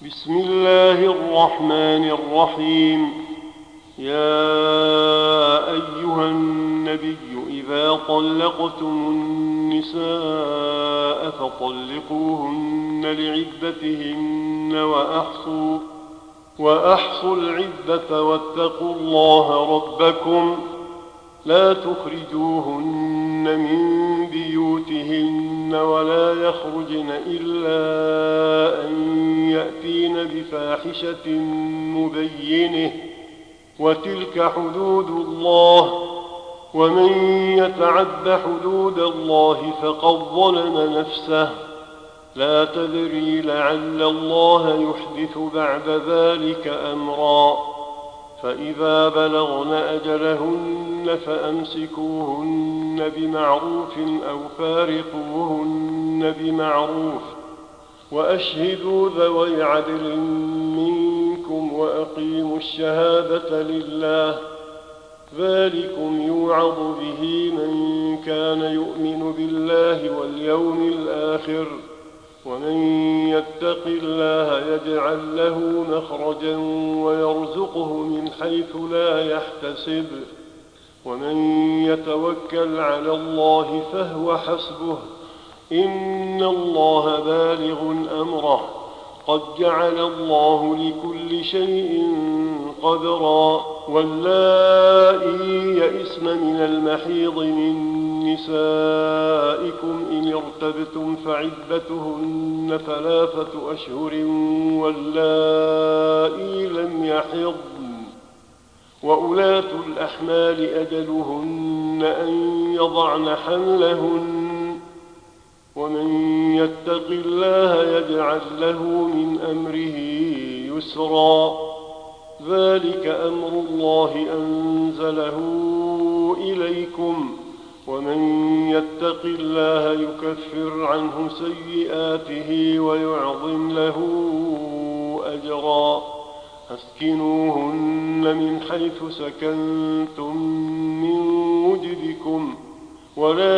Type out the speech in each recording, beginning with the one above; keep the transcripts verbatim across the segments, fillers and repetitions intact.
بسم الله الرحمن الرحيم. يا أيها النبي إذا طلقتم النساء فطلقوهن لعدتهن وأحصوا وأحصوا العدة واتقوا الله ربكم لا تخرجوهن من بيوتهن ولا يخرجن إلا أن يأتين بفاحشة مبينة وتلك حدود الله ومن يتعد حدود الله فقد ظلم نفسه لا تدري لعل الله يحدث بعد ذلك أمرا. فإذا بلغن أجلهن فأمسكوهن بمعروف أو فارقوهن بمعروف وأشهدوا ذوي عدل منكم وأقيموا الشهادة لله ذلكم يوعظ به من كان يؤمن بالله واليوم الآخر ومن يتق الله يجعل له مخرجا ويرزقه من حيث لا يحتسب ومن يتوكل على الله فهو حسبه إن الله بالغ أمره قد جعل الله لكل شيء قدرا. واللائي يئسن من المحيض من نسائكم إن ارتبتم فعدتهن ثلاثة أشهر واللائي لم يحضن وأولاة الأحمال أجلهن أن يضعن حملهن ومن يتق الله يجعل له من أمره يسرا. ذلك أمر الله أنزله إليكم ومن يتق الله يكفر عنه سيئاته ويعظم له أجرا. أسكنوهن من حيث سكنتم من وجدكم ولا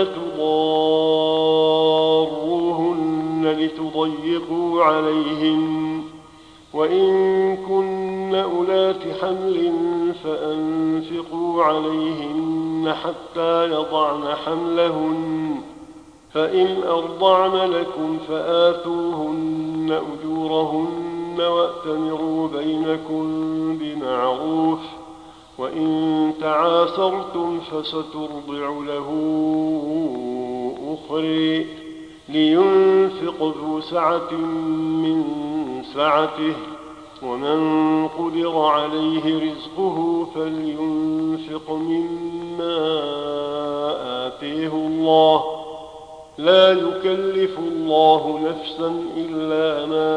تضاروهن لتضيقوا عليهن وإن كن أولات حمل فأنفقوا عليهن حتى يضعن حملهن فإن أرضعن لكم فآتوهن أجورهن وأتمروا بينكم بمعروف وإن تعاسرتم فسترضع له أخرى لينفق ذو سعة من سعته ومن قدر عليه رزقه فلينفق مما آتيه الله لا يكلف الله نفسا إلا ما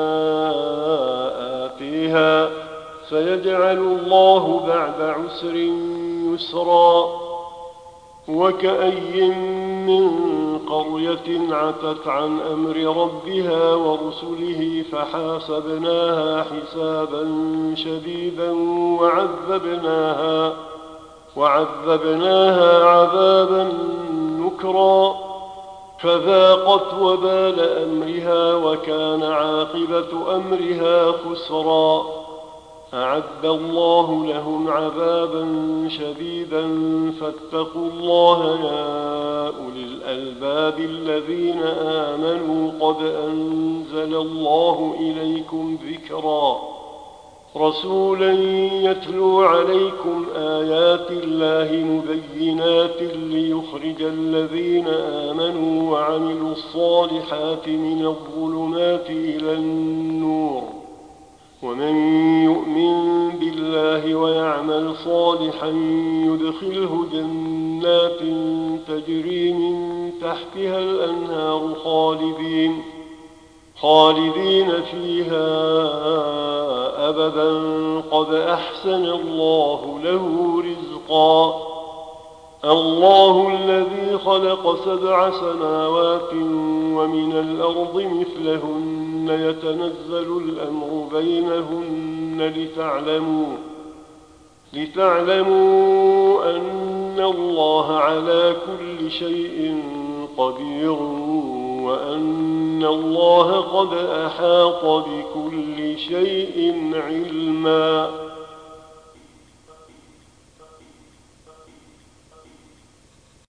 آتيها سيجعل الله بعد عسر يسرا. وكأي من قرية عتت عن أمر ربها ورسله فحاسبناها حسابا شديدا وعذبناها, وعذبناها عذابا نكرا فذاقت وبال أمرها وكان عاقبة أمرها خسرا. أعد الله لهم عذابا شديدا فاتقوا الله يا أولي الألباب الذين آمنوا قد أنزل الله إليكم ذكرا رسولا يتلو عليكم آيات الله مبينات ليخرج الذين آمنوا وعملوا الصالحات من الظلمات إلى النور ومن يؤمن بالله ويعمل صالحا يدخله جنات تجري من تحتها الأنهار خالدين, خالدين فيها أبدا قد أحسن الله له رزقا. الله الذي خلق سبع سماوات ومن الأرض مثلهن يتنزل الأمر بينهن لتعلموا, لتعلموا أن الله على كل شيء قدير وأن إن الله قد أحاط بكل شيء علما.